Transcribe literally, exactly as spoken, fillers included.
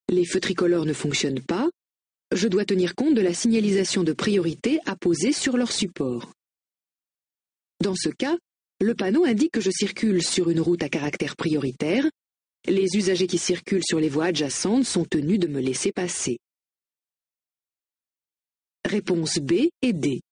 Les feux tricolores ne fonctionnent pas, je dois tenir compte de la signalisation de priorité apposée sur leur support. Dans ce cas, le panneau indique que je circule sur une route à caractère prioritaire. Les usagers qui circulent sur les voies adjacentes sont tenus de me laisser passer. Réponse B et D.